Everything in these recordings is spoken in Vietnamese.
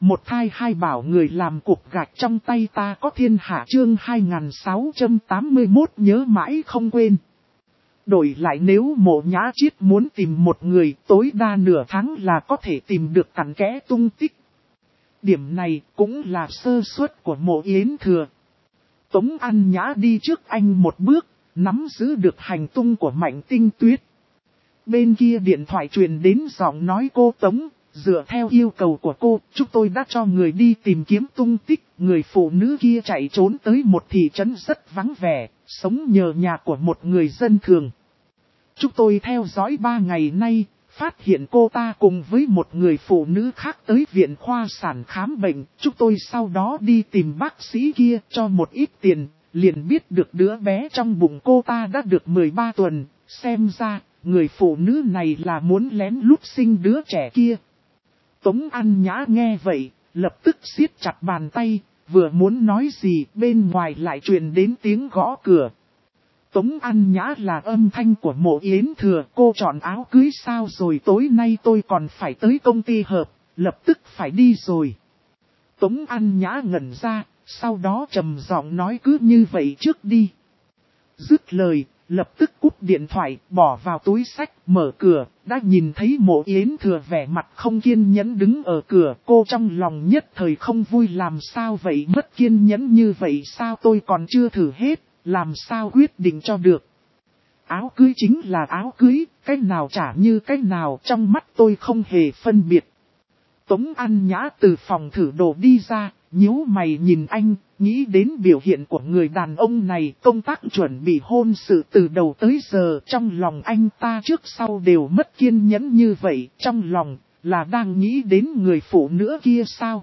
Một thai hai bảo người làm cục gạch trong tay ta có thiên hạ chương 2681 nhớ mãi không quên. Đổi lại nếu Mộ Nhã Chiết muốn tìm một người tối đa nửa tháng là có thể tìm được cặn kẽ tung tích. Điểm này cũng là sơ suất của Mộ Yến Thừa. Tống An Nhã đi trước anh một bước, nắm giữ được hành tung của Mạnh Tinh Tuyết. Bên kia điện thoại truyền đến giọng nói cô Tống, dựa theo yêu cầu của cô, chúng tôi đã cho người đi tìm kiếm tung tích. Người phụ nữ kia chạy trốn tới một thị trấn rất vắng vẻ, sống nhờ nhà của một người dân thường. Chúng tôi theo dõi 3 ngày nay, phát hiện cô ta cùng với một người phụ nữ khác tới viện khoa sản khám bệnh. Chúng tôi sau đó đi tìm bác sĩ kia cho một ít tiền, liền biết được đứa bé trong bụng cô ta đã được 13 tuần, xem ra người phụ nữ này là muốn lén lút sinh đứa trẻ kia. Tống An Nhã nghe vậy, lập tức siết chặt bàn tay, vừa muốn nói gì bên ngoài lại truyền đến tiếng gõ cửa. Tống An Nhã là âm thanh của Mộ Yến Thừa, cô chọn áo cưới sao rồi, tối nay tôi còn phải tới công ty hợp, lập tức phải đi rồi. Tống An Nhã ngẩn ra, sau đó trầm giọng nói cứ như vậy trước đi. Dứt lời, lập tức cúp điện thoại, bỏ vào túi sách, mở cửa, đã nhìn thấy Mộ Yến Thừa vẻ mặt không kiên nhẫn đứng ở cửa. Cô trong lòng nhất thời không vui, làm sao vậy, mất kiên nhẫn như vậy sao, tôi còn chưa thử hết, làm sao quyết định cho được. Áo cưới chính là áo cưới, cái nào trả như cái nào, trong mắt tôi không hề phân biệt. Tống An Nhã từ phòng thử đồ đi ra, nhíu mày nhìn anh, nghĩ đến biểu hiện của người đàn ông này, công tác chuẩn bị hôn sự từ đầu tới giờ, trong lòng anh ta trước sau đều mất kiên nhẫn như vậy, trong lòng là đang nghĩ đến người phụ nữ kia sao?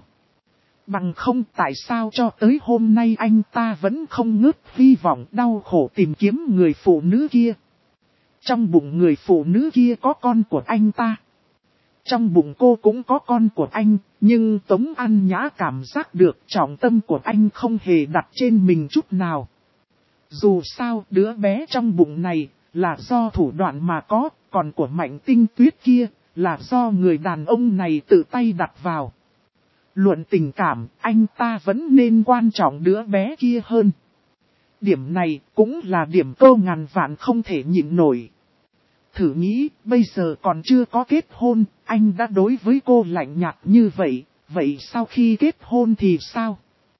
Bằng không tại sao cho tới hôm nay anh ta vẫn không ngớt hy vọng đau khổ tìm kiếm người phụ nữ kia. Trong bụng người phụ nữ kia có con của anh ta. Trong bụng cô cũng có con của anh, nhưng Tống An Nhã cảm giác được trọng tâm của anh không hề đặt trên mình chút nào. Dù sao đứa bé trong bụng này là do thủ đoạn mà có, còn của Mạnh Tinh Tuyết kia là do người đàn ông này tự tay đặt vào. Luận tình cảm, anh ta vẫn nên quan trọng đứa bé kia hơn. Điểm này cũng là điểm cô ngàn vạn không thể nhịn nổi. Thử nghĩ, bây giờ còn chưa có kết hôn, anh đã đối với cô lạnh nhạt như vậy, vậy sau khi kết hôn thì sao?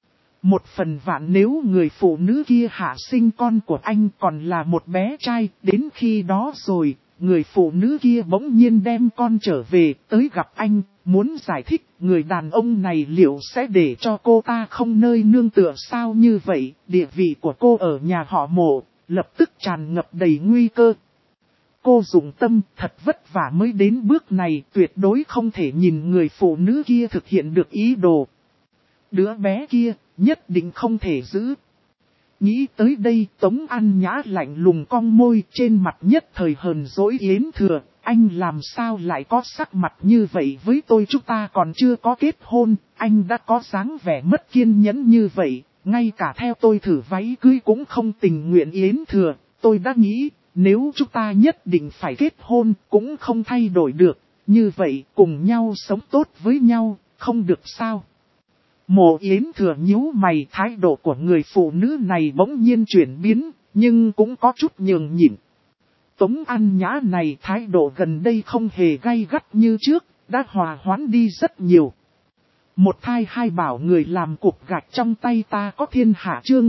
Một phần vạn nếu người phụ nữ kia hạ sinh con của anh còn là một bé trai, đến khi đó rồi, người phụ nữ kia bỗng nhiên đem con trở về, tới gặp anh, muốn giải thích người đàn ông này liệu sẽ để cho cô ta không nơi nương tựa sao, như vậy, địa vị của cô ở nhà họ Mộ, lập tức tràn ngập đầy nguy cơ. Cô dùng tâm thật vất vả mới đến bước này, tuyệt đối không thể nhìn người phụ nữ kia thực hiện được ý đồ. Đứa bé kia, nhất định không thể giữ. Nghĩ tới đây, Tống An Nhã lạnh lùng cong môi, trên mặt nhất thời hờn dỗi Yến Thừa. Anh làm sao lại có sắc mặt như vậy với tôi, chúng ta còn chưa có kết hôn, anh đã có dáng vẻ mất kiên nhẫn như vậy, ngay cả theo tôi thử váy cưới cũng không tình nguyện. Yến Thừa, tôi đã nghĩ, nếu chúng ta nhất định phải kết hôn cũng không thay đổi được, như vậy cùng nhau sống tốt với nhau, không được sao? Mộ Yến Thừa nhíu mày, thái độ của người phụ nữ này bỗng nhiên chuyển biến, nhưng cũng có chút nhường nhịn. Tống An Nhã này thái độ gần đây không hề gay gắt như trước, đã hòa hoãn đi rất nhiều. Một thai hai bảo người làm cục gạch trong tay ta có thiên hạ chương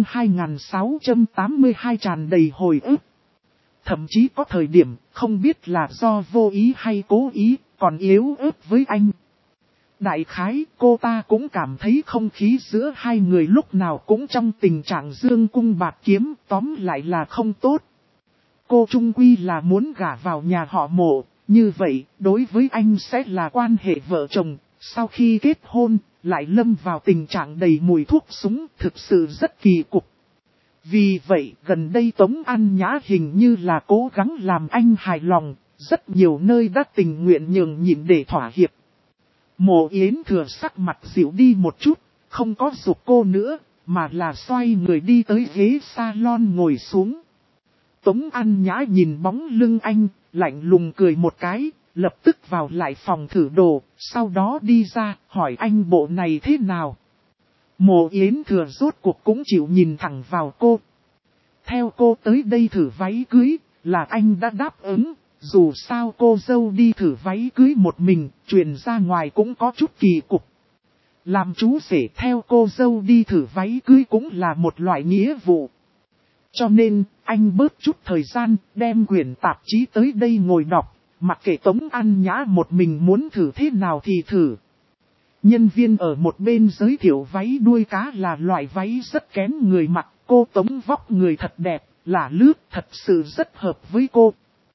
2682 tràn đầy hồi ức. Thậm chí có thời điểm không biết là do vô ý hay cố ý, còn yếu ớt với anh. Đại khái cô ta cũng cảm thấy không khí giữa hai người lúc nào cũng trong tình trạng dương cung bạt kiếm, tóm lại là không tốt. Cô trung quy là muốn gả vào nhà họ Mộ, như vậy đối với anh sẽ là quan hệ vợ chồng, sau khi kết hôn lại lâm vào tình trạng đầy mùi thuốc súng, thực sự rất kỳ cục. Vì vậy gần đây Tống An Nhã hình như là cố gắng làm anh hài lòng, rất nhiều nơi đã tình nguyện nhường nhịn để thỏa hiệp. Mộ Yến Thừa sắc mặt dịu đi một chút, không có giục cô nữa, mà là xoay người đi tới ghế salon ngồi xuống. Tống An Nhã nhìn bóng lưng anh, lạnh lùng cười một cái, lập tức vào lại phòng thử đồ, sau đó đi ra, hỏi anh bộ này thế nào. Mộ Yến Thừa rốt cuộc cũng chịu nhìn thẳng vào cô. Theo cô tới đây thử váy cưới, là anh đã đáp ứng, dù sao cô dâu đi thử váy cưới một mình, truyền ra ngoài cũng có chút kỳ cục. Làm chú rể theo cô dâu đi thử váy cưới cũng là một loại nghĩa vụ. Cho nên, anh bớt chút thời gian, đem quyển tạp chí tới đây ngồi đọc, mặc kệ Tống An Nhã một mình muốn thử thế nào thì thử. Nhân viên ở một bên giới thiệu váy đuôi cá là loại váy rất kén người mặc, cô Tống vóc người thật đẹp, là lướt thật sự rất hợp với cô.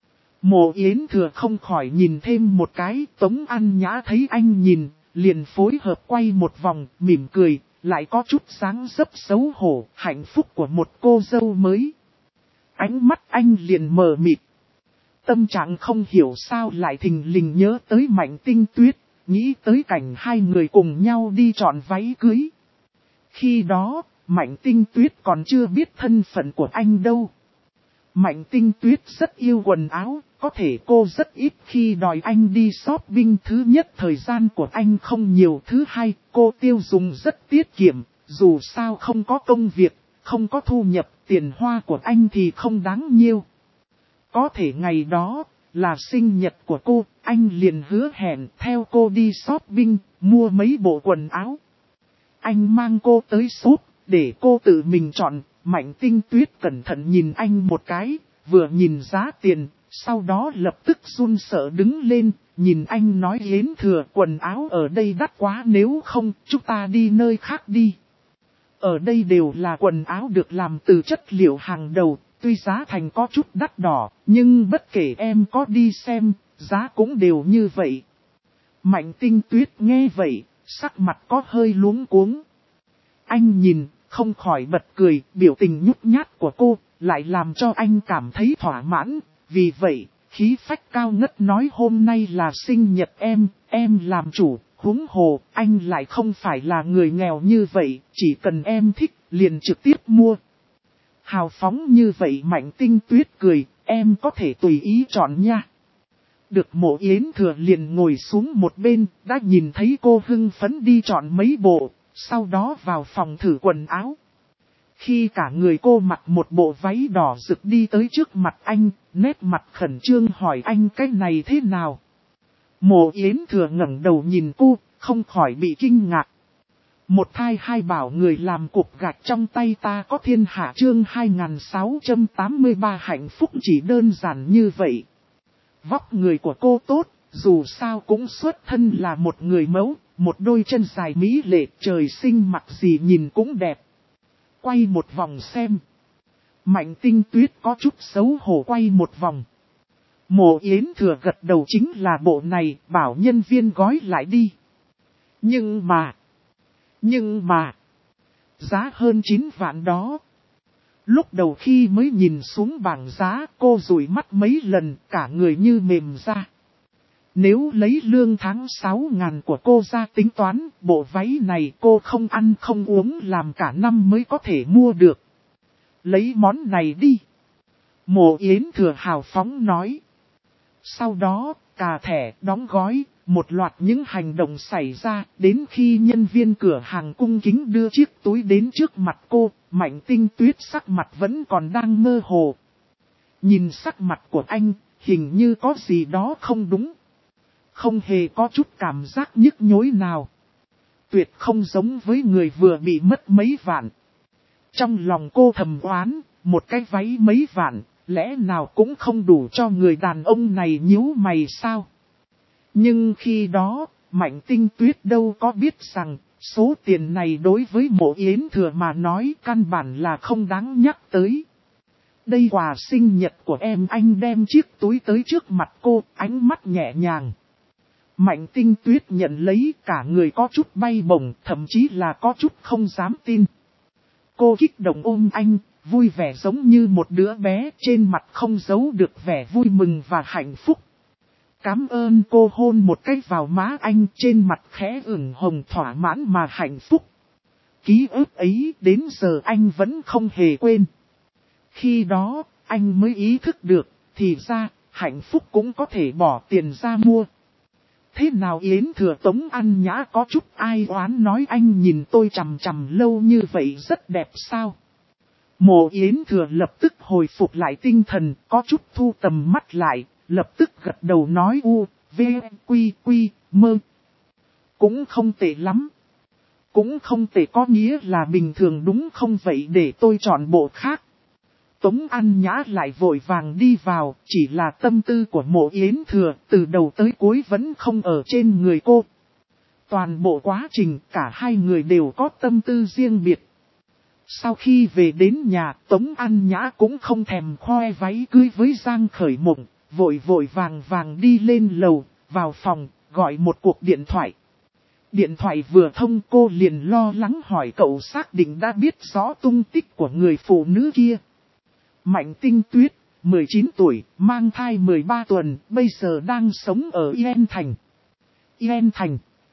Mộ Yến Thừa không khỏi nhìn thêm một cái, Tống An Nhã thấy anh nhìn, liền phối hợp quay một vòng, mỉm cười, lại có chút dáng dấp xấu hổ, hạnh phúc của một cô dâu mới. Ánh mắt anh liền mờ mịt. Tâm trạng không hiểu sao lại thình lình nhớ tới Mạnh Tinh Tuyết, nghĩ tới cảnh hai người cùng nhau đi chọn váy cưới. Khi đó, Mạnh Tinh Tuyết còn chưa biết thân phận của anh đâu. Mạnh Tinh Tuyết rất yêu quần áo, có thể cô rất ít khi đòi anh đi shopping. Thứ nhất, thời gian của anh không nhiều. Thứ hai, cô tiêu dùng rất tiết kiệm, dù sao không có công việc, không có thu nhập, tiền hoa của anh thì không đáng nhiêu. Có thể ngày đó, là sinh nhật của cô, anh liền hứa hẹn theo cô đi shopping, mua mấy bộ quần áo. Anh mang cô tới shop, để cô tự mình chọn. Mạnh Tinh Tuyết cẩn thận nhìn anh một cái, vừa nhìn giá tiền, sau đó lập tức run sợ đứng lên, nhìn anh nói Yến Thừa quần áo ở đây đắt quá, nếu không chúng ta đi nơi khác đi. Ở đây đều là quần áo được làm từ chất liệu hàng đầu, tuy giá thành có chút đắt đỏ, nhưng bất kể em có đi xem, giá cũng đều như vậy. Mạnh Tinh Tuyết nghe vậy, sắc mặt có hơi luống cuống. Anh nhìn, không khỏi bật cười, biểu tình nhút nhát của cô, lại làm cho anh cảm thấy thỏa mãn. Vì vậy, khí phách cao ngất nói hôm nay là sinh nhật em làm chủ, huống hồ, anh lại không phải là người nghèo như vậy, chỉ cần em thích, liền trực tiếp mua. Hào phóng như vậy Mạnh Tinh Tuyết cười, em có thể tùy ý chọn nha. Được Mộ Yến Thừa liền ngồi xuống một bên, đã nhìn thấy cô hưng phấn đi chọn mấy bộ, sau đó vào phòng thử quần áo. Khi cả người cô mặc một bộ váy đỏ rực đi tới trước mặt anh, nét mặt khẩn trương hỏi anh cái này thế nào. Mộ Yến Thừa ngẩng đầu nhìn cô, không khỏi bị kinh ngạc. Một thai hai bảo người làm cục gạch trong tay ta có thiên hạ chương 2683 hạnh phúc chỉ đơn giản như vậy. Vóc người của cô tốt, dù sao cũng xuất thân là một người mẫu, một đôi chân dài mỹ lệ trời sinh mặc gì nhìn cũng đẹp. Quay một vòng xem. Mạnh Tinh Tuyết có chút xấu hổ quay một vòng. Mộ Yến Thừa gật đầu chính là bộ này, bảo nhân viên gói lại đi. Nhưng mà, giá hơn 9 vạn đó. Lúc đầu khi mới nhìn xuống bảng giá, cô dụi mắt mấy lần, cả người như mềm ra. Nếu lấy lương tháng 6.000 của cô ra tính toán, bộ váy này cô không ăn không uống làm cả năm mới có thể mua được. Lấy món này đi. Mộ Yến Thừa hào phóng nói. Sau đó, cà thẻ, đóng gói, một loạt những hành động xảy ra, đến khi nhân viên cửa hàng cung kính đưa chiếc túi đến trước mặt cô, Mạnh Tinh Tuyết sắc mặt vẫn còn đang mơ hồ. Nhìn sắc mặt của anh, hình như có gì đó không đúng. Không hề có chút cảm giác nhức nhối nào. Tuyệt không giống với người vừa bị mất mấy vạn. Trong lòng cô thầm oán, một cái váy mấy vạn, lẽ nào cũng không đủ cho người đàn ông này nhíu mày sao? Nhưng khi đó, Mạnh Tinh Tuyết đâu có biết rằng, số tiền này đối với Mộ Yến Thừa mà nói căn bản là không đáng nhắc tới. Đây quà sinh nhật của em, anh đem chiếc túi tới trước mặt cô, ánh mắt nhẹ nhàng. Mạnh Tinh Tuyết nhận lấy, cả người có chút bay bổng, thậm chí là có chút không dám tin. Cô kích động ôm anh, vui vẻ giống như một đứa bé, trên mặt không giấu được vẻ vui mừng và hạnh phúc. Cảm ơn cô, hôn một cái vào má anh, trên mặt khẽ ửng hồng thỏa mãn mà hạnh phúc. Ký ức ấy đến giờ anh vẫn không hề quên. Khi đó, anh mới ý thức được, thì ra, hạnh phúc cũng có thể bỏ tiền ra mua. Thế nào Yến Thừa? Tống An Nhã có chút ai oán nói, anh nhìn tôi chằm chằm lâu như vậy rất đẹp sao? Mộ Yến Thừa lập tức hồi phục lại tinh thần, có chút thu tầm mắt lại, lập tức gật đầu nói u, v, quy, quy, mơ. Cũng không tệ lắm. Cũng không tệ có nghĩa là bình thường đúng không vậy, để tôi chọn bộ khác. Tống An Nhã lại vội vàng đi vào, chỉ là tâm tư của Mộ Yến Thừa từ đầu tới cuối vẫn không ở trên người cô. Toàn bộ quá trình cả hai người đều có tâm tư riêng biệt. Sau khi về đến nhà, Tống An Nhã cũng không thèm khoe váy cưới với Giang Khởi Mộng, vội vàng đi lên lầu, vào phòng, gọi một cuộc điện thoại. Điện thoại vừa thông cô liền lo lắng hỏi cậu xác định đã biết rõ tung tích của người phụ nữ kia. Mạnh Tinh Tuyết, 19 tuổi, mang thai 13 tuần, bây giờ đang sống ở Yên Thành. Yên Thành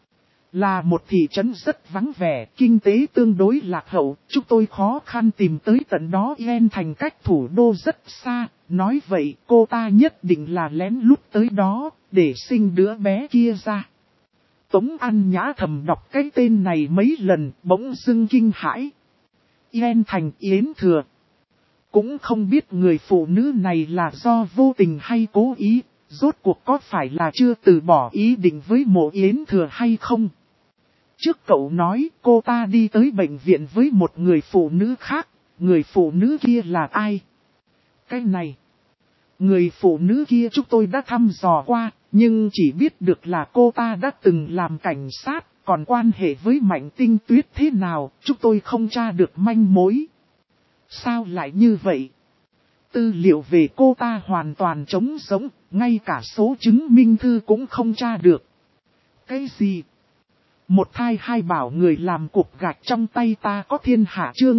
là một thị trấn rất vắng vẻ, kinh tế tương đối lạc hậu, chúng tôi khó khăn tìm tới tận đó. Yên Thành cách thủ đô rất xa, nói vậy cô ta nhất định là lén lút tới đó, để sinh đứa bé kia ra. Tống An Nhã thầm đọc cái tên này mấy lần, bỗng dưng kinh hãi. Yên Thành, Yến Thừa. Cũng không biết người phụ nữ này là do vô tình hay cố ý, rốt cuộc có phải là chưa từ bỏ ý định với Mộ Yến Thừa hay không? Trước cậu nói cô ta đi tới bệnh viện với một người phụ nữ khác, người phụ nữ kia là ai? Cái này, người phụ nữ kia chúng tôi đã thăm dò qua, nhưng chỉ biết được là cô ta đã từng làm cảnh sát, còn quan hệ với Mạnh Tinh Tuyết thế nào, chúng tôi không tra được manh mối. Sao lại như vậy? Tư liệu về cô ta hoàn toàn trống rỗng, ngay cả số chứng minh thư cũng không tra được. Cái gì? Một thai hai bảo người làm cục gạch trong tay ta có thiên hạ, chương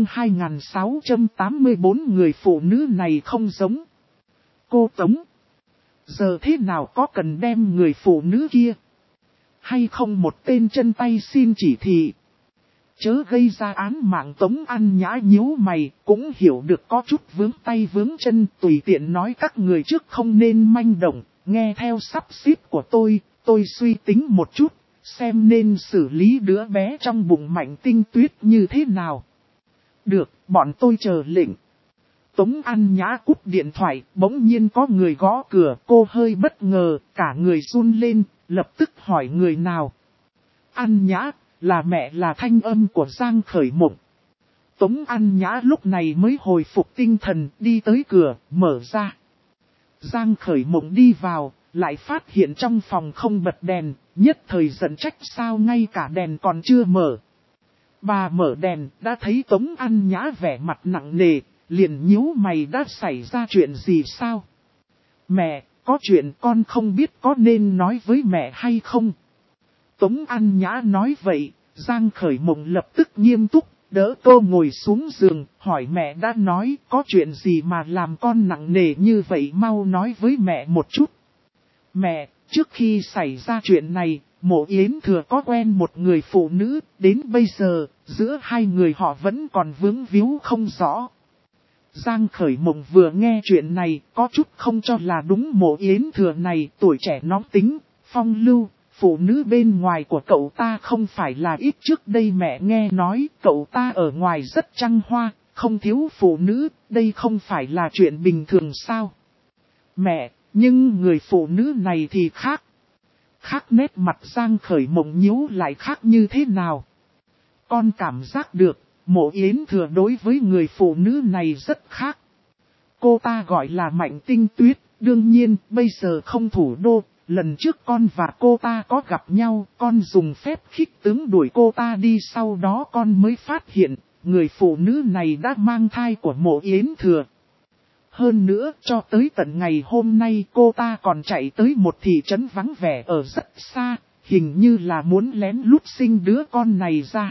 2684, người phụ nữ này không giống. Cô Tống, giờ thế nào có cần đem người phụ nữ kia? Hay không một tên chân tay xin chỉ thị? Chớ gây ra án mạng. Tống An Nhã nhíu mày, cũng hiểu được có chút vướng tay vướng chân, tùy tiện nói các người trước không nên manh động, nghe theo sắp xếp của tôi suy tính một chút, xem nên xử lý đứa bé trong bụng Mạnh Tinh Tuyết như thế nào. Được, bọn tôi chờ lệnh. Tống An Nhã cúp điện thoại, bỗng nhiên có người gõ cửa, cô hơi bất ngờ, cả người run lên, lập tức hỏi người nào. An Nhã, là mẹ, là thanh âm của Giang Khởi Mộng. Tống An Nhã lúc này mới hồi phục tinh thần, đi tới cửa, mở ra. Giang Khởi Mộng đi vào, lại phát hiện trong phòng không bật đèn, nhất thời giận trách sao ngay cả đèn còn chưa mở. Bà mở đèn, đã thấy Tống An Nhã vẻ mặt nặng nề, liền nhíu mày, đã xảy ra chuyện gì sao? Mẹ, có chuyện con không biết có nên nói với mẹ hay không? Tống An Nhã nói vậy, Giang Khởi Mộng lập tức nghiêm túc, đỡ cô ngồi xuống giường, hỏi mẹ đã nói có chuyện gì mà làm con nặng nề như vậy, mau nói với mẹ một chút. Mẹ, trước khi xảy ra chuyện này, Mộ Yến Thừa có quen một người phụ nữ, đến bây giờ, giữa hai người họ vẫn còn vướng víu không rõ. Giang Khởi Mộng vừa nghe chuyện này, có chút không cho là đúng. Mộ Yến Thừa này tuổi trẻ nóng tính, phong lưu, phụ nữ bên ngoài của cậu ta không phải là ít. Trước đây mẹ nghe nói cậu ta ở ngoài rất trăng hoa, không thiếu phụ nữ, đây không phải là chuyện bình thường sao? Mẹ, nhưng người phụ nữ này thì khác. Khác nét mặt Giang Khởi Mộng nhíu lại, khác như thế nào? Con cảm giác được, Mộ Yến Thừa đối với người phụ nữ này rất khác. Cô ta gọi là Mạnh Tinh Tuyết, đương nhiên bây giờ không thủ đô. Lần trước con và cô ta có gặp nhau, con dùng phép khích tướng đuổi cô ta đi, sau đó con mới phát hiện, người phụ nữ này đã mang thai của Mộ Yến Thừa. Hơn nữa, cho tới tận ngày hôm nay cô ta còn chạy tới một thị trấn vắng vẻ ở rất xa, hình như là muốn lén lút sinh đứa con này ra.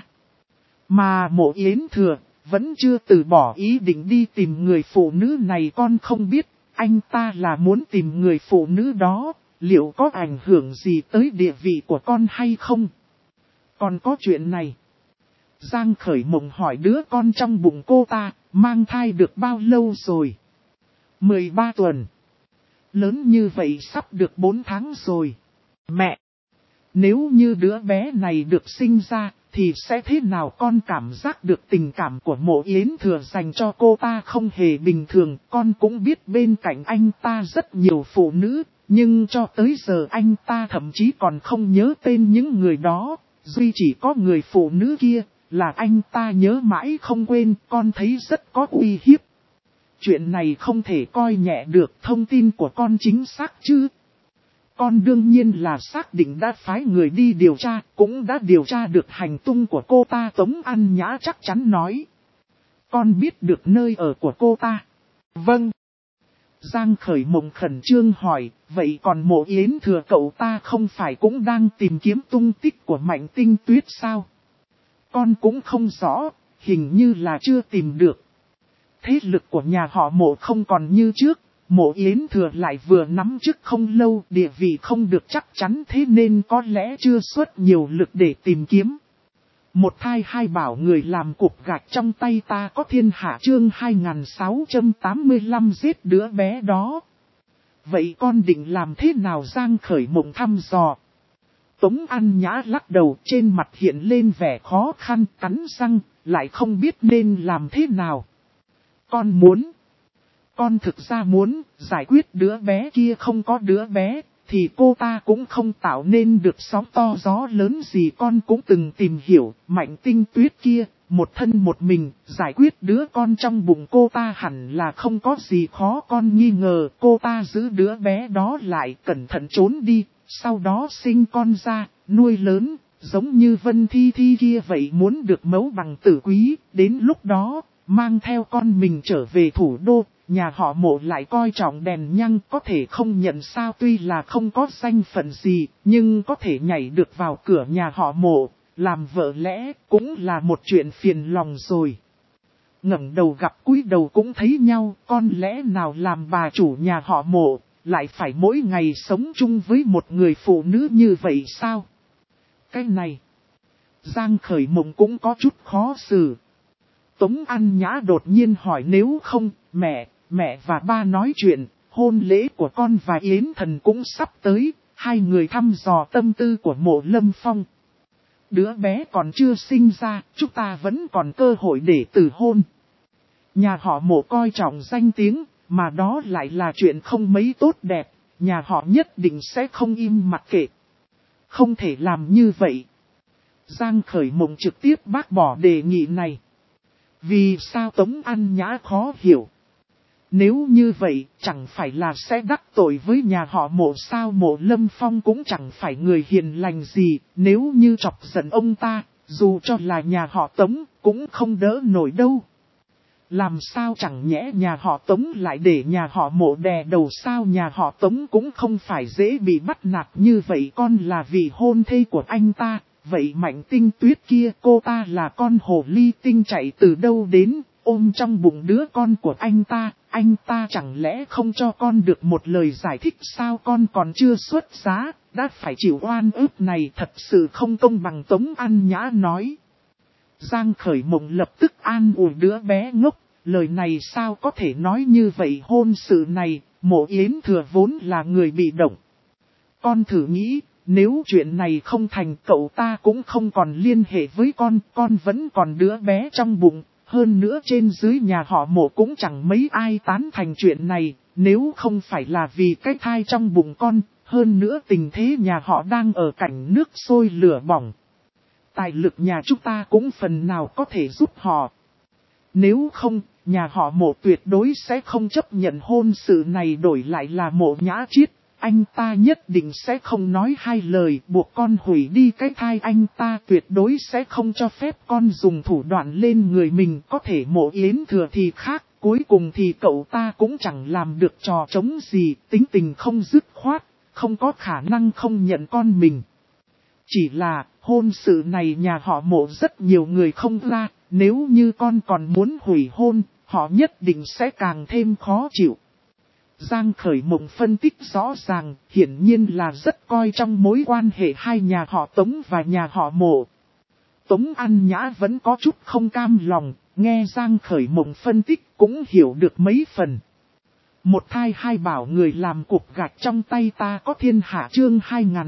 Mà Mộ Yến Thừa vẫn chưa từ bỏ ý định đi tìm người phụ nữ này. Con không biết, anh ta là muốn tìm người phụ nữ đó, liệu có ảnh hưởng gì tới địa vị của con hay không? Còn có chuyện này. Giang Khởi Mộng hỏi đứa con trong bụng cô ta, mang thai được bao lâu rồi? 13 tuần. Lớn như vậy sắp được 4 tháng rồi. Mẹ! Nếu như đứa bé này được sinh ra, thì sẽ thế nào? Con cảm giác được tình cảm của Mộ Yến Thừa dành cho cô ta không hề bình thường. Con cũng biết bên cạnh anh ta rất nhiều phụ nữ, nhưng cho tới giờ anh ta thậm chí còn không nhớ tên những người đó. Duy chỉ có người phụ nữ kia, là anh ta nhớ mãi không quên. Con thấy rất có uy hiếp. Chuyện này không thể coi nhẹ được. Thông tin của con chính xác chứ? Con đương nhiên là xác định đã phái người đi điều tra, cũng đã điều tra được hành tung của cô ta. Tống An Nhã chắc chắn nói. Con biết được nơi ở của cô ta. Vâng. Giang Khởi Mộng khẩn trương hỏi, vậy còn Mộ Yến Thừa cậu ta không phải cũng đang tìm kiếm tung tích của Mạnh Tinh Tuyết sao? Con cũng không rõ, hình như là chưa tìm được. Thế lực của nhà họ Mộ không còn như trước. Mộ Yến Thừa lại vừa nắm chức không lâu, địa vị không được chắc chắn, thế nên có lẽ chưa xuất nhiều lực để tìm kiếm. Một thai hai bảo người làm cục gạch trong tay ta có thiên hạ chương 2685 giết đứa bé đó. Vậy con định làm thế nào? Giang Khởi Mộng thăm dò. Tống An Nhã lắc đầu, trên mặt hiện lên vẻ khó khăn, cắn răng, lại không biết nên làm thế nào. Con thực ra muốn giải quyết đứa bé kia. Không có đứa bé, thì cô ta cũng không tạo nên được sóng to gió lớn gì. Con cũng từng tìm hiểu, Mạnh Tinh Tuyết kia, một thân một mình, giải quyết đứa con trong bụng cô ta hẳn là không có gì khó. Con nghi ngờ cô ta giữ đứa bé đó lại, cẩn thận trốn đi, sau đó sinh con ra, nuôi lớn, giống như Vân Thi Thi kia vậy. Muốn được mẫu bằng tử quý, đến lúc đó, mang theo con mình trở về thủ đô. Nhà họ Mộ lại coi trọng đèn nhang, có thể không nhận sao? Tuy là không có danh phận gì, nhưng có thể nhảy được vào cửa nhà họ Mộ, làm vợ lẽ cũng là một chuyện phiền lòng rồi. Ngẩng đầu gặp cúi đầu cũng thấy nhau, con lẽ nào làm bà chủ nhà họ Mộ, lại phải mỗi ngày sống chung với một người phụ nữ như vậy sao? Cái này, Giang Khởi Mộng cũng có chút khó xử. Tống An Nhã đột nhiên hỏi, nếu không, mẹ và ba nói chuyện, hôn lễ của con và Yến Thần cũng sắp tới, hai người thăm dò tâm tư của Mộ Lâm Phong. Đứa bé còn chưa sinh ra, chúng ta vẫn còn cơ hội để từ hôn. Nhà họ Mộ coi trọng danh tiếng, mà đó lại là chuyện không mấy tốt đẹp, nhà họ nhất định sẽ không im mặc kệ. Không thể làm như vậy. Giang Khởi Mộng trực tiếp bác bỏ đề nghị này. Vì sao? Tống An Nhã khó hiểu. Nếu như vậy, chẳng phải là sẽ đắc tội với nhà họ Mộ sao? Mộ Lâm Phong cũng chẳng phải người hiền lành gì, nếu như chọc giận ông ta, dù cho là nhà họ Tống, cũng không đỡ nổi đâu. Làm sao chẳng nhẽ nhà họ Tống lại để nhà họ Mộ đè đầu sao? Nhà họ Tống cũng không phải dễ bị bắt nạt như vậy. Con là vị hôn thê của anh ta, vậy Mạnh Tinh Tuyết kia, cô ta là con hồ ly tinh chạy từ đâu đến, ôm trong bụng đứa con của anh ta chẳng lẽ không cho con được một lời giải thích sao? Con còn chưa xuất giá, đã phải chịu oan ức này, thật sự không công bằng. Tống An Nhã nói. Giang Khởi Mộng lập tức an ủi đứa bé ngốc, lời này sao có thể nói như vậy? Hôn sự này, Mộ Yến Thừa vốn là người bị động. Con thử nghĩ, nếu chuyện này không thành, cậu ta cũng không còn liên hệ với con vẫn còn đứa bé trong bụng. Hơn nữa trên dưới nhà họ Mộ cũng chẳng mấy ai tán thành chuyện này, nếu không phải là vì cái thai trong bụng con, hơn nữa tình thế nhà họ đang ở cảnh nước sôi lửa bỏng. Tài lực nhà chúng ta cũng phần nào có thể giúp họ. Nếu không, nhà họ Mộ tuyệt đối sẽ không chấp nhận hôn sự này. Đổi lại là Mộ Nhã Chiết, anh ta nhất định sẽ không nói hai lời buộc con hủy đi cái thai. Anh ta tuyệt đối sẽ không cho phép con dùng thủ đoạn lên người mình. Có thể Mộ Yến Thừa thì khác, cuối cùng thì cậu ta cũng chẳng làm được trò trống gì, tính tình không dứt khoát, không có khả năng không nhận con mình. Chỉ là, hôn sự này nhà họ Mộ rất nhiều người không ra, nếu như con còn muốn hủy hôn, họ nhất định sẽ càng thêm khó chịu. Giang Khởi Mộng phân tích rõ ràng, hiển nhiên là rất coi trong mối quan hệ hai nhà họ Tống và nhà họ Mộ. Tống An Nhã vẫn có chút không cam lòng, nghe Giang Khởi Mộng phân tích cũng hiểu được mấy phần. Một thai hai bảo người làm cục gạch trong tay ta có thiên hạ chương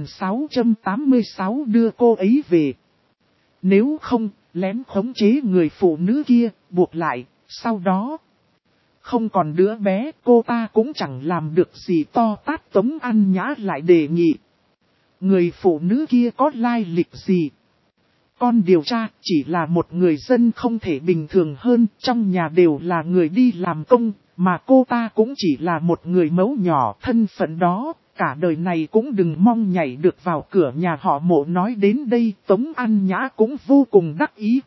2686 đưa cô ấy về. Nếu không, lén khống chế người phụ nữ kia, buộc lại, sau đó. Không còn đứa bé, cô ta cũng chẳng làm được gì to tát. Tống An Nhã lại đề nghị. Người phụ nữ kia có lai lịch gì? Con điều tra chỉ là một người dân không thể bình thường hơn, trong nhà đều là người đi làm công, mà cô ta cũng chỉ là một người mẫu nhỏ. Thân phận đó, cả đời này cũng đừng mong nhảy được vào cửa nhà họ Mộ. Nói đến đây, Tống An Nhã cũng vô cùng đắc ý.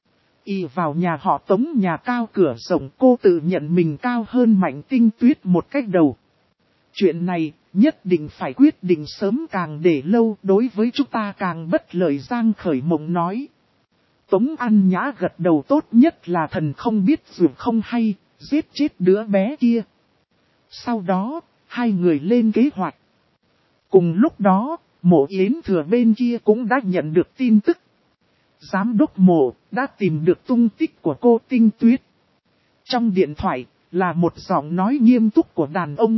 Y vào nhà họ Tống, nhà cao cửa rộng, cô tự nhận mình cao hơn Mạnh Tinh Tuyết một cách đầu. Chuyện này nhất định phải quyết định sớm, càng để lâu đối với chúng ta càng bất lợi. Giang Khởi Mộng nói. Tống An Nhã gật đầu, tốt nhất là thần không biết dù không hay, giết chết đứa bé kia. Sau đó, hai người lên kế hoạch. Cùng lúc đó, Mộ Yến Thừa bên kia cũng đã nhận được tin tức. Giám đốc Mộ đã tìm được tung tích của cô Tinh Tuyết. Trong điện thoại là một giọng nói nghiêm túc của đàn ông.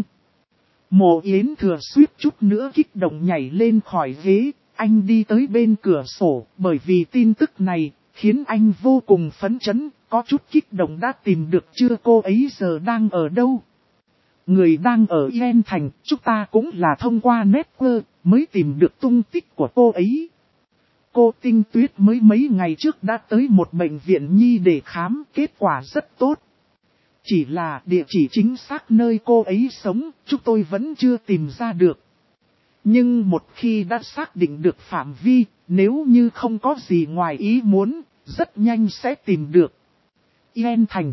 Mộ Yến Thừa suýt chút nữa kích động nhảy lên khỏi ghế, anh đi tới bên cửa sổ, bởi vì tin tức này khiến anh vô cùng phấn chấn, có chút kích động. Đã tìm được chưa? Cô ấy giờ đang ở đâu? Người đang ở Yên Thành, chúng ta cũng là thông qua network mới tìm được tung tích của cô ấy. Cô Tinh Tuyết mới mấy ngày trước đã tới một bệnh viện nhi để khám, kết quả rất tốt. Chỉ là địa chỉ chính xác nơi cô ấy sống, chúng tôi vẫn chưa tìm ra được. Nhưng một khi đã xác định được phạm vi, nếu như không có gì ngoài ý muốn, rất nhanh sẽ tìm được. Yên Thành.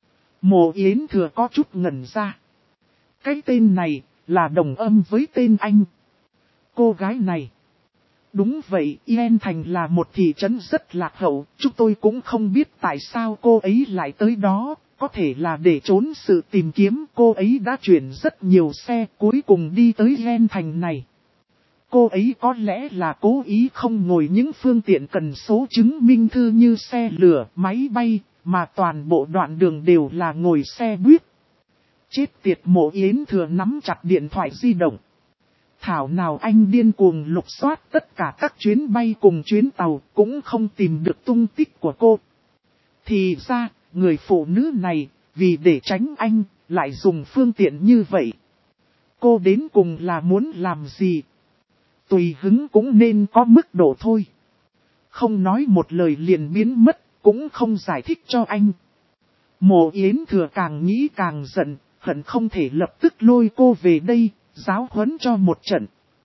Mộ Yến Thừa có chút ngẩn ra. Cái tên này là đồng âm với tên anh. Cô gái này. Đúng vậy, Yên Thành là một thị trấn rất lạc hậu, chúng tôi cũng không biết tại sao cô ấy lại tới đó. Có thể là để trốn sự tìm kiếm, cô ấy đã chuyển rất nhiều xe cuối cùng đi tới Yên Thành này. Cô ấy có lẽ là cố ý không ngồi những phương tiện cần số chứng minh thư như xe lửa, máy bay, mà toàn bộ đoạn đường đều là ngồi xe buýt. Chết tiệt! Mộ Yến Thừa nắm chặt điện thoại di động. Thảo nào anh điên cuồng lục soát tất cả các chuyến bay cùng chuyến tàu, cũng không tìm được tung tích của cô. Thì ra, người phụ nữ này, vì để tránh anh, lại dùng phương tiện như vậy. Cô đến cùng là muốn làm gì? Tùy hứng cũng nên có mức độ thôi. Không nói một lời liền biến mất, cũng không giải thích cho anh. Mộ Yến Thừa càng nghĩ càng giận, hận không thể lập tức lôi cô về đây, giáo huấn cho một trận.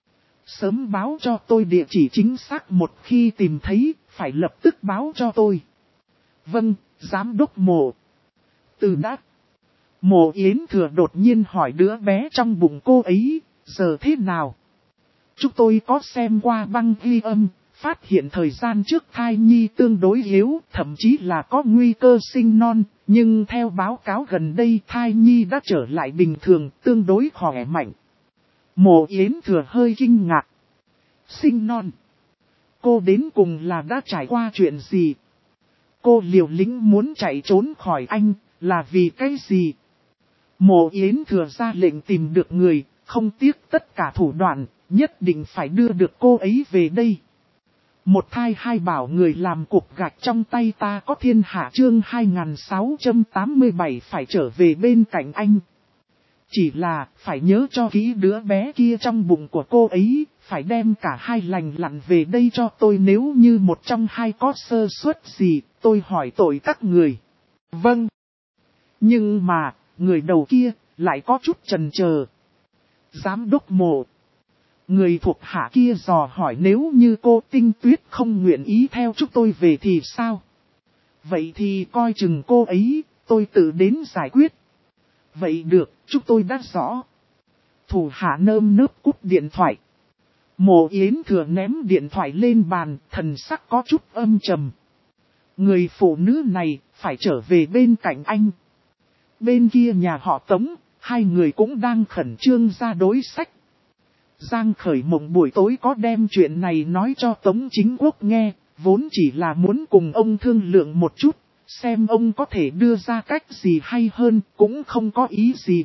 Sớm báo cho tôi địa chỉ chính xác, một khi tìm thấy, phải lập tức báo cho tôi. Vâng, Giám đốc Mộ. Từ đã. Mộ Yến Thừa đột nhiên hỏi đứa bé trong bụng cô ấy, giờ thế nào? Chúng tôi có xem qua băng ghi âm, phát hiện thời gian trước thai nhi tương đối yếu, thậm chí là có nguy cơ sinh non, nhưng theo báo cáo gần đây thai nhi đã trở lại bình thường, tương đối khỏe mạnh. Mộ Yến Thừa hơi kinh ngạc. Sinh non? Cô đến cùng là đã trải qua chuyện gì? Cô liều lĩnh muốn chạy trốn khỏi anh, là vì cái gì? Mộ Yến Thừa ra lệnh tìm được người, không tiếc tất cả thủ đoạn, nhất định phải đưa được cô ấy về đây. Một thai hai bảo người làm cục gạch trong tay ta có thiên hạ chương 2687 phải trở về bên cạnh anh. Chỉ là phải nhớ cho kỹ đứa bé kia trong bụng của cô ấy, phải đem cả hai lành lặn về đây cho tôi, nếu như một trong hai có sơ suất gì, tôi hỏi tội các người. Vâng. Nhưng mà, người đầu kia, lại có chút chần chờ. Giám đốc Mộ. Người thuộc hạ kia dò hỏi nếu như cô Tinh Tuyết không nguyện ý theo chúng tôi về thì sao? Vậy thì coi chừng cô ấy, tôi tự đến giải quyết. Vậy được, chúng tôi đã rõ. Thủ hạ nơm nớp cúp điện thoại. Mộ Yến Thừa ném điện thoại lên bàn, thần sắc có chút âm trầm. Người phụ nữ này, phải trở về bên cạnh anh. Bên kia nhà họ Tống, hai người cũng đang khẩn trương ra đối sách. Giang Khởi Mộng buổi tối có đem chuyện này nói cho Tống Chính Quốc nghe, vốn chỉ là muốn cùng ông thương lượng một chút, xem ông có thể đưa ra cách gì hay hơn, cũng không có ý gì nhiều,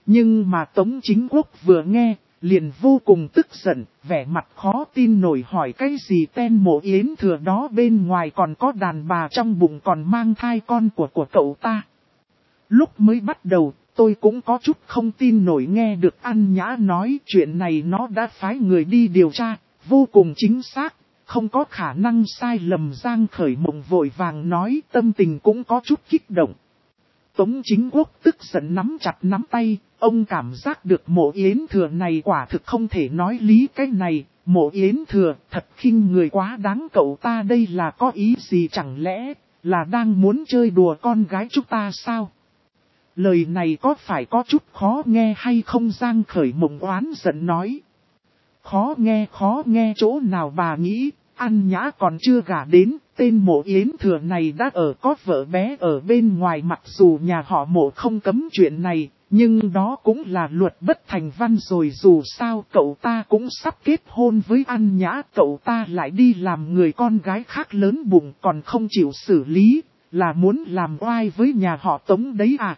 Nhưng mà Tống Chính Quốc vừa nghe, liền vô cùng tức giận, vẻ mặt khó tin nổi hỏi cái gì tên Mộ Yến Thừa đó bên ngoài còn có đàn bà trong bụng còn mang thai con của cậu ta. Lúc mới bắt đầu, tôi cũng có chút không tin nổi nghe được An Nhã nói chuyện này nó đã phái người đi điều tra, vô cùng chính xác, không có khả năng sai lầm. Giang Khởi Mộng vội vàng nói tâm tình cũng có chút kích động. Tống Chính Quốc tức giận nắm chặt nắm tay, ông cảm giác được Mộ Yến Thừa này quả thực không thể nói lý cái này. Mộ Yến Thừa thật khinh người quá đáng, cậu ta đây là có ý gì, chẳng lẽ là đang muốn chơi đùa con gái chúng ta sao? Lời này có phải có chút khó nghe hay không? Giang Khởi Mộng oán giận nói. Khó nghe chỗ nào bà nghĩ, An Nhã còn chưa gả đến, tên Mộ Yến Thừa này đã có vợ bé ở bên ngoài. Mặc dù nhà họ Mộ không cấm chuyện này, nhưng đó cũng là luật bất thành văn rồi. Dù sao cậu ta cũng sắp kết hôn với An Nhã, cậu ta lại đi làm người con gái khác lớn bụng còn không chịu xử lý, là muốn làm oai với nhà họ Tống đấy à?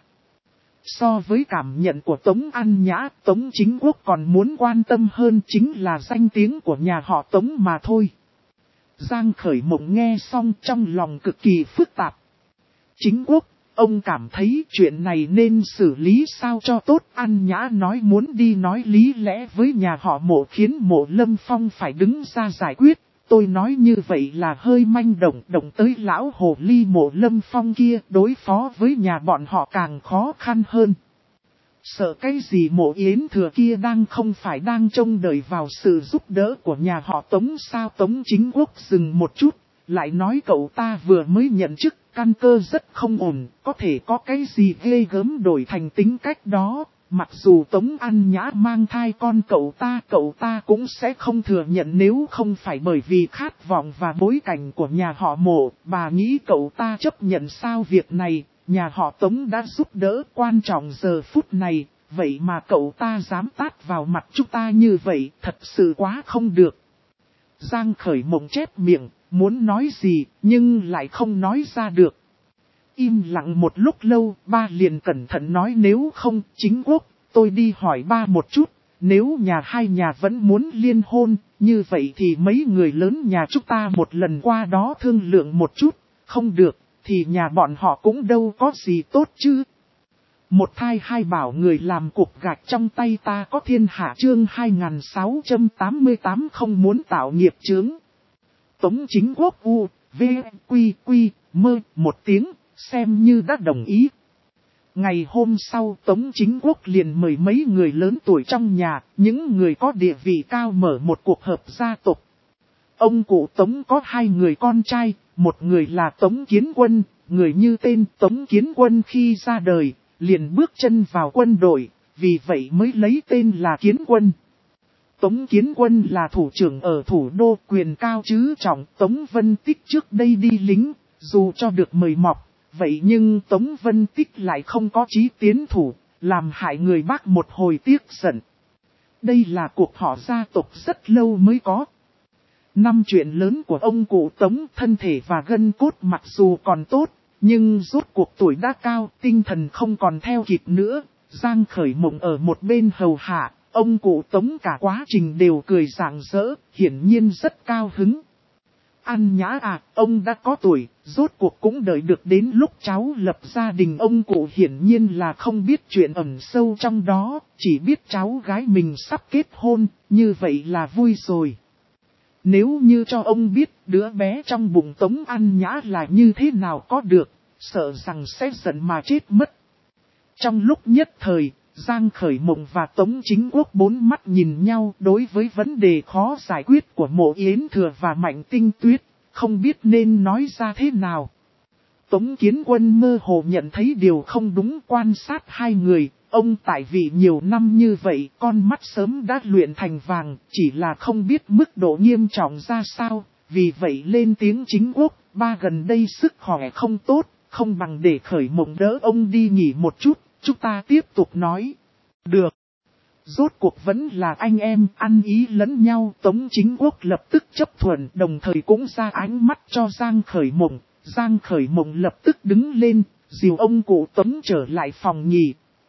So với cảm nhận của Tống An Nhã, Tống Chính Quốc còn muốn quan tâm hơn chính là danh tiếng của nhà họ Tống mà thôi. Giang Khởi Mộng nghe xong trong lòng cực kỳ phức tạp. Chính Quốc, ông cảm thấy chuyện này nên xử lý sao cho tốt? An Nhã nói muốn đi nói lý lẽ với nhà họ Mộ khiến Mộ Lâm Phong phải đứng ra giải quyết. Tôi nói như vậy là hơi manh động tới lão hồ ly Mộ Lâm Phong kia, đối phó với nhà bọn họ càng khó khăn hơn. Sợ cái gì Mộ Yến Thừa kia không phải đang trông đợi vào sự giúp đỡ của nhà họ Tống sao? Tống Chính Quốc dừng một chút, lại nói cậu ta vừa mới nhận chức, căn cơ rất không ổn, có thể có cái gì ghê gớm đổi thành tính cách đó. Mặc dù Tống An Nhã mang thai con cậu ta cũng sẽ không thừa nhận nếu không phải bởi vì khát vọng và bối cảnh của nhà họ Mộ. Bà nghĩ cậu ta chấp nhận sao? Việc này, nhà họ Tống đã giúp đỡ quan trọng giờ phút này, vậy mà cậu ta dám tát vào mặt chúng ta như vậy, thật sự quá không được. Giang Khởi Mộng chép miệng, muốn nói gì, nhưng lại không nói ra được. Im lặng một lúc lâu, ba liền cẩn thận nói nếu không, Chính Quốc, tôi đi hỏi ba một chút, nếu hai nhà vẫn muốn liên hôn, như vậy thì mấy người lớn nhà chúng ta một lần qua đó thương lượng một chút, không được, thì nhà bọn họ cũng đâu có gì tốt chứ. Một thai hai bảo người làm cục gạch trong tay ta có thiên hạ. Chương 2688 không muốn tạo nghiệp chướng. Tống Chính Quốc u, v, quy, mơ, một tiếng, xem như đã đồng ý. Ngày hôm sau Tống Chính Quốc liền mời mấy người lớn tuổi trong nhà, những người có địa vị cao mở một cuộc họp gia tộc. Ông cụ Tống có hai người con trai, một người là Tống Kiến Quân, người như tên Tống Kiến Quân khi ra đời, liền bước chân vào quân đội, vì vậy mới lấy tên là Kiến Quân. Tống Kiến Quân là thủ trưởng ở thủ đô, quyền cao chứ trọng. Tống Vân Tích trước đây đi lính, dù cho được mời mọc, vậy nhưng Tống Vân Tích lại không có chí tiến thủ, làm hại người bác một hồi tiếc giận. Đây là cuộc họp gia tộc rất lâu mới có. Năm chuyện lớn của ông cụ Tống, thân thể và gân cốt mặc dù còn tốt, nhưng rốt cuộc tuổi đã cao, tinh thần không còn theo kịp nữa. Giang Khởi Mộng ở một bên hầu hạ, ông cụ Tống cả quá trình đều cười rạng rỡ, hiển nhiên rất cao hứng. An Nhã à, ông đã có tuổi, rốt cuộc cũng đợi được đến lúc cháu lập gia đình. Ông cụ hiển nhiên là không biết chuyện ẩn sâu trong đó, chỉ biết cháu gái mình sắp kết hôn, như vậy là vui rồi. Nếu như cho ông biết đứa bé trong bụng Tống An Nhã là như thế nào có được, sợ rằng sẽ giận mà chết mất. Trong lúc nhất thời, Giang Khởi Mộng và Tống Chính Quốc bốn mắt nhìn nhau đối với vấn đề khó giải quyết của Mộ Yến Thừa và Mạnh Tinh Tuyết, không biết nên nói ra thế nào. Tống Kiến Quân mơ hồ nhận thấy điều không đúng, quan sát hai người, ông tại vị nhiều năm như vậy, con mắt sớm đã luyện thành vàng, chỉ là không biết mức độ nghiêm trọng ra sao, vì vậy lên tiếng Chính Quốc, ba gần đây sức khỏe không tốt, không bằng để Khởi Mộng đỡ ông đi nghỉ một chút, chúng ta tiếp tục nói. Được. Rốt cuộc vẫn là anh em, ăn ý lẫn nhau. Tống Chính Quốc lập tức chấp thuận, đồng thời cũng ra ánh mắt cho Giang Khởi Mộng. Giang Khởi Mộng lập tức đứng lên, dìu ông cụ Tống trở lại phòng nghỉ.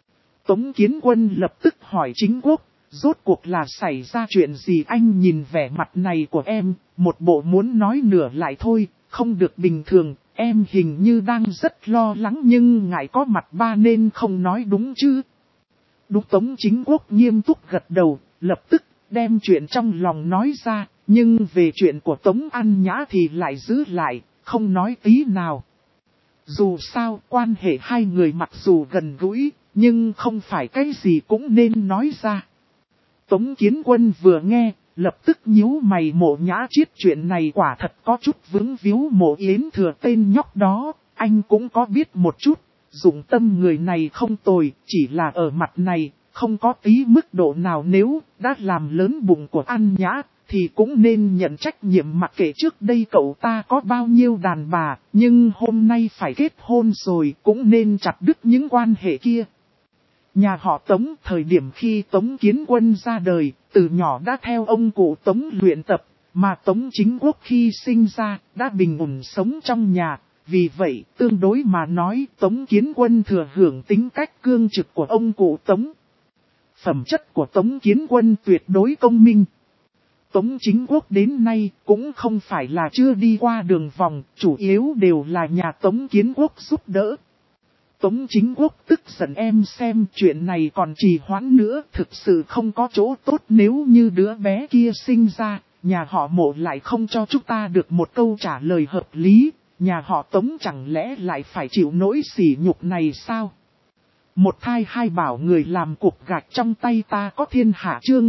Tống Kiến Quân lập tức hỏi Chính Quốc, rốt cuộc là xảy ra chuyện gì? Anh nhìn vẻ mặt này của em, một bộ muốn nói nửa lại thôi, không được bình thường, em hình như đang rất lo lắng nhưng ngại có mặt ba nên không nói đúng chứ. Đúng. Tống Chính Quốc nghiêm túc gật đầu, lập tức đem chuyện trong lòng nói ra, nhưng về chuyện của Tống An Nhã thì lại giữ lại, không nói tí nào. Dù sao quan hệ hai người mặc dù gần gũi, nhưng không phải cái gì cũng nên nói ra. Tống Kiến Quân vừa nghe, lập tức nhíu mày. Mộ Nhã Chiết chuyện này quả thật có chút vướng víu. Mộ Yến Thừa tên nhóc đó, anh cũng có biết một chút. Dụng tâm người này không tồi, chỉ là ở mặt này, không có tí mức độ nào. Nếu đã làm lớn bụng của An Nhã, thì cũng nên nhận trách nhiệm. Mặc kệ trước đây cậu ta có bao nhiêu đàn bà, nhưng hôm nay phải kết hôn rồi, cũng nên chặt đứt những quan hệ kia. Nhà họ Tống thời điểm khi Tống Kiến Quân ra đời, từ nhỏ đã theo ông cụ Tống luyện tập, mà Tống Chính Quốc khi sinh ra đã bình ổn sống trong nhà. Vì vậy, tương đối mà nói, Tống Kiến Quân thừa hưởng tính cách cương trực của ông cụ Tống. Phẩm chất của Tống Kiến Quân tuyệt đối công minh. Tống Chính Quốc đến nay cũng không phải là chưa đi qua đường vòng, chủ yếu đều là nhà Tống Kiến Quốc giúp đỡ. Tống Chính Quốc tức giận, em xem chuyện này còn trì hoãn nữa, thực sự không có chỗ tốt. Nếu như đứa bé kia sinh ra, nhà họ Mộ lại không cho chúng ta được một câu trả lời hợp lý, nhà họ Tống chẳng lẽ lại phải chịu nỗi sỉ nhục này sao? Một thai hai bảo người làm cục gạch trong tay ta có thiên hạ. Chương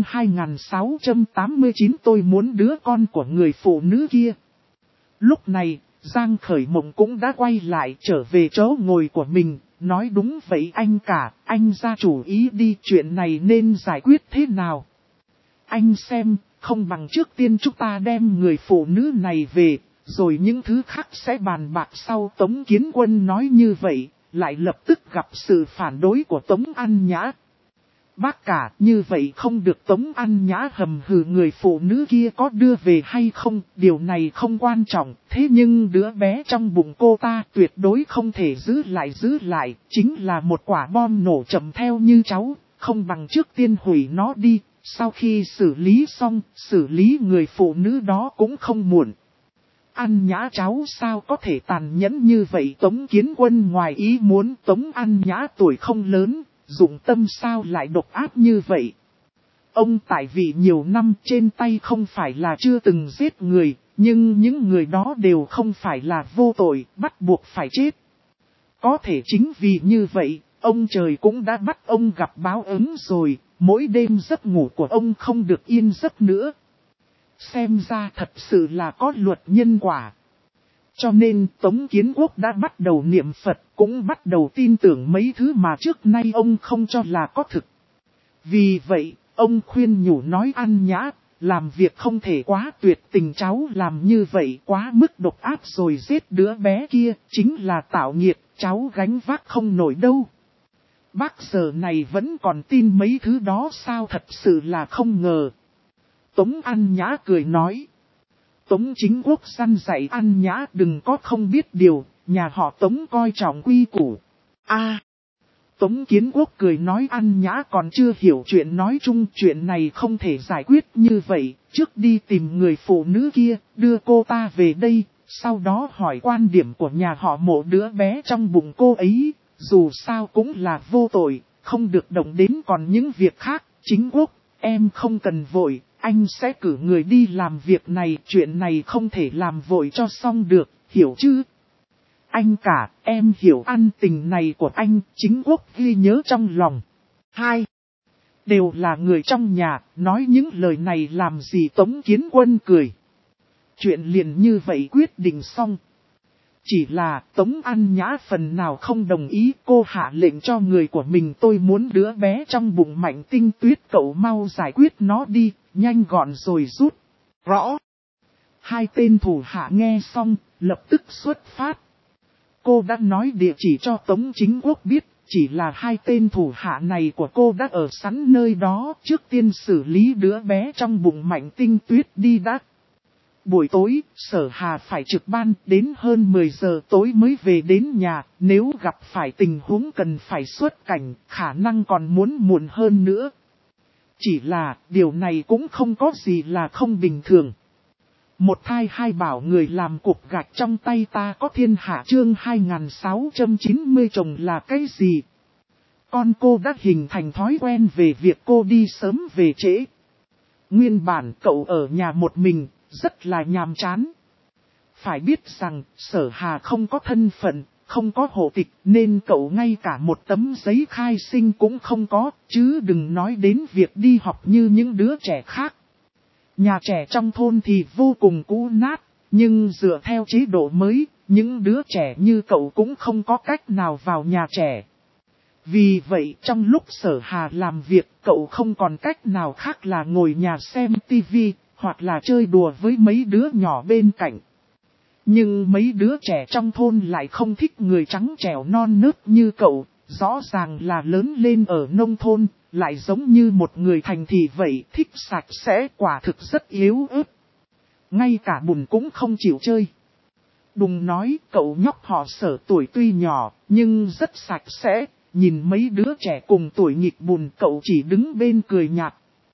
2689. Tôi muốn đứa con của người phụ nữ kia. Lúc này, Giang Khởi Mộng cũng đã quay lại trở về chỗ ngồi của mình, nói đúng vậy anh cả, anh ra chủ ý đi, chuyện này nên giải quyết thế nào? Anh xem, không bằng trước tiên chúng ta đem người phụ nữ này về, rồi những thứ khác sẽ bàn bạc sau. Tống Kiến Quân nói như vậy, lại lập tức gặp sự phản đối của Tống An Nhã. Bác cả, như vậy không được. Tống An Nhã hầm hừ, người phụ nữ kia có đưa về hay không, điều này không quan trọng, thế nhưng đứa bé trong bụng cô ta tuyệt đối không thể giữ lại, chính là một quả bom nổ chậm theo như cháu, không bằng trước tiên hủy nó đi, sau khi xử lý xong, xử lý người phụ nữ đó cũng không muộn. An Nhã cháu sao có thể tàn nhẫn như vậy? Tống Kiến Quân ngoài ý muốn. Tống An Nhã tuổi không lớn, dụng tâm sao lại độc ác như vậy? Ông tại vị nhiều năm, trên tay không phải là chưa từng giết người, nhưng những người đó đều không phải là vô tội, bắt buộc phải chết. Có thể chính vì như vậy, ông trời cũng đã bắt ông gặp báo ứng rồi, mỗi đêm giấc ngủ của ông không được yên giấc nữa. Xem ra thật sự là có luật nhân quả. Cho nên Tống Kiến Quốc đã bắt đầu niệm Phật, cũng bắt đầu tin tưởng mấy thứ mà trước nay ông không cho là có thực. Vì vậy, ông khuyên nhủ nói An Nhã, làm việc không thể quá tuyệt tình, cháu làm như vậy quá mức độc ác rồi giết đứa bé kia, chính là tạo nghiệt, cháu gánh vác không nổi đâu. Bác giờ này vẫn còn tin mấy thứ đó sao? Thật sự là không ngờ. Tống An Nhã cười nói. Tống Chính Quốc săn dạy An Nhã đừng có không biết điều, nhà họ Tống coi trọng quy củ. Tống Kiến Quốc cười nói An Nhã còn chưa hiểu chuyện, nói chung chuyện này không thể giải quyết như vậy, trước đi tìm người phụ nữ kia, đưa cô ta về đây, sau đó hỏi quan điểm của nhà họ Mộ đứa bé trong bụng cô ấy, dù sao cũng là vô tội, không được động đến. Còn những việc khác, Chính Quốc, em không cần vội. Anh sẽ cử người đi làm việc này, chuyện này không thể làm vội cho xong được, hiểu chứ? Anh cả, em hiểu ân tình này của anh. Chính Quốc ghi nhớ trong lòng. Hai, đều là người trong nhà, nói những lời này làm gì? Tống Kiến Quân cười. Chuyện liền như vậy quyết định xong. Chỉ là Tống An Nhã phần nào không đồng ý, cô hạ lệnh cho người của mình, tôi muốn đứa bé trong bụng Mạnh Tinh Tuyết, cậu mau giải quyết nó đi, nhanh gọn rồi rút. Rõ. Hai tên thủ hạ nghe xong, lập tức xuất phát. Cô đã nói địa chỉ cho Tống Chính Quốc biết, chỉ là hai tên thủ hạ này của cô đã ở sẵn nơi đó, trước tiên xử lý đứa bé trong bụng Mạnh Tinh Tuyết đi đã. buổi tối, Sở Hà phải trực ban đến hơn 10 giờ tối mới về đến nhà, nếu gặp phải tình huống cần phải xuất cảnh, khả năng còn muốn muộn hơn nữa. Chỉ là, điều này cũng không có gì là không bình thường. Một thai hai bảo người làm cục gạch trong tay ta có thiên hạ chương 2690 chồng là cái gì? Con cô đã hình thành thói quen về việc cô đi sớm về trễ. Nguyên bản cậu ở nhà một mình, rất là nhàm chán. Phải biết rằng, Sở Hà không có thân phận, không có hộ tịch, nên cậu ngay cả một tấm giấy khai sinh cũng không có, chứ đừng nói đến việc đi học như những đứa trẻ khác. Nhà trẻ trong thôn thì vô cùng cũ nát, nhưng dựa theo chế độ mới, những đứa trẻ như cậu cũng không có cách nào vào nhà trẻ. Vì vậy trong lúc Sở Hà làm việc, cậu không còn cách nào khác là ngồi nhà xem tivi, hoặc là chơi đùa với mấy đứa nhỏ bên cạnh. Nhưng mấy đứa trẻ trong thôn lại không thích người trắng trẻo non nớt như cậu, rõ ràng là lớn lên ở nông thôn, lại giống như một người thành thị vậy, thích sạch sẽ, quả thực rất yếu ớt. Ngay cả bùn cũng không chịu chơi. Đừng nói cậu nhóc họ Sở tuổi tuy nhỏ, nhưng rất sạch sẽ, nhìn mấy đứa trẻ cùng tuổi nghịch bùn cậu chỉ đứng bên cười nhạt.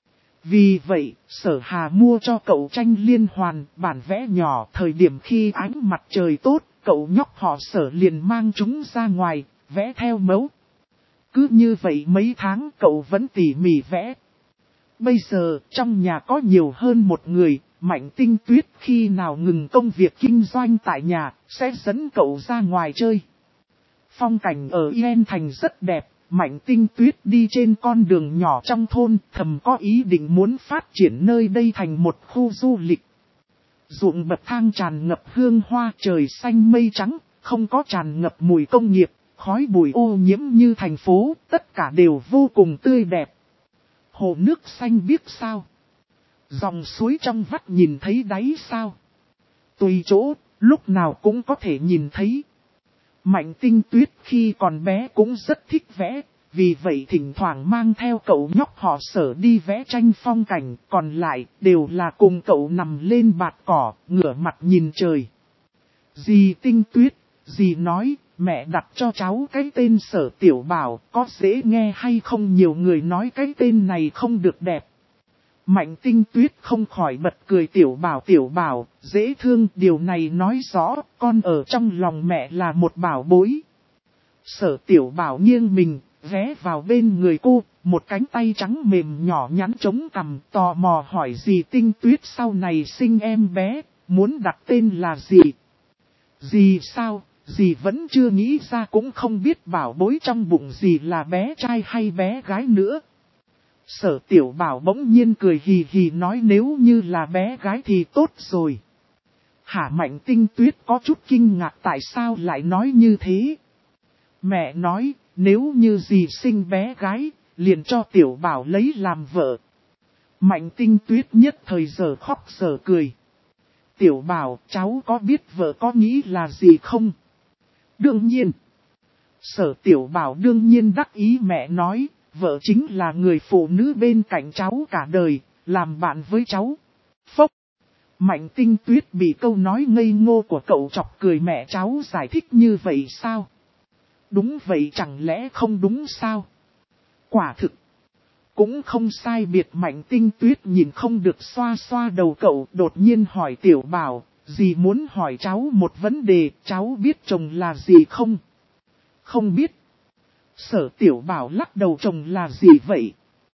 Vì vậy, Sở Hà mua cho cậu tranh liên hoàn, bản vẽ nhỏ, thời điểm khi ánh mặt trời tốt, cậu nhóc họ Sở liền mang chúng ra ngoài, vẽ theo mẫu. Cứ như vậy mấy tháng cậu vẫn tỉ mỉ vẽ. Bây giờ, trong nhà có nhiều hơn một người, Mạnh Tinh Tuyết khi nào ngừng công việc kinh doanh tại nhà, sẽ dẫn cậu ra ngoài chơi. Phong cảnh ở Yên Thành rất đẹp. Mạnh Tinh Tuyết đi trên con đường nhỏ trong thôn, thầm có ý định muốn phát triển nơi đây thành một khu du lịch. Ruộng bậc thang tràn ngập hương hoa, trời xanh mây trắng, không có tràn ngập mùi công nghiệp, khói bụi ô nhiễm như thành phố, tất cả đều vô cùng tươi đẹp. Hồ nước xanh biếc sao? Dòng suối trong vắt nhìn thấy đáy sao? Tùy chỗ, lúc nào cũng có thể nhìn thấy. Mạnh Tinh Tuyết khi còn bé cũng rất thích vẽ, vì vậy thỉnh thoảng mang theo cậu nhóc họ Sở đi vẽ tranh phong cảnh, còn lại đều là cùng cậu nằm lên bạt cỏ, ngửa mặt nhìn trời. Dì Tinh Tuyết, dì nói, mẹ đặt cho cháu cái tên Sở Tiểu Bảo, có dễ nghe hay không? Nhiều người nói cái tên này không được đẹp. Mạnh Tinh Tuyết không khỏi bật cười. Tiểu Bảo, dễ thương, điều này nói rõ, con ở trong lòng mẹ là một bảo bối. Sở Tiểu Bảo nghiêng mình, ghé vào bên người cô, một cánh tay trắng mềm nhỏ nhắn chống cằm, tò mò hỏi dì Tinh Tuyết sau này sinh em bé, muốn đặt tên là gì? Dì sao, dì vẫn chưa nghĩ ra, cũng không biết bảo bối trong bụng dì là bé trai hay bé gái nữa. Sở Tiểu Bảo bỗng nhiên cười hì hì nói nếu như là bé gái thì tốt rồi. Hả? Mạnh Tinh Tuyết có chút kinh ngạc tại sao lại nói như thế. Mẹ nói, nếu như dì sinh bé gái, liền cho Tiểu Bảo lấy làm vợ. Mạnh Tinh Tuyết nhất thời giờ khóc giờ cười. Tiểu Bảo, cháu có biết vợ có nghĩ là gì không? Đương nhiên. Sở Tiểu Bảo đương nhiên đắc ý. Mẹ nói, vợ chính là người phụ nữ bên cạnh cháu cả đời, làm bạn với cháu. Phốc. Mạnh Tinh Tuyết bị câu nói ngây ngô của cậu chọc cười. Mẹ cháu giải thích như vậy sao? Đúng vậy, chẳng lẽ không đúng sao? Quả thực. Cũng không sai biệt. Mạnh Tinh Tuyết nhìn không được xoa xoa đầu cậu, đột nhiên hỏi Tiểu Bảo, dì muốn hỏi cháu một vấn đề, cháu biết chồng là gì không? Không biết. Sở Tiểu Bảo lắc đầu. Chồng là gì vậy?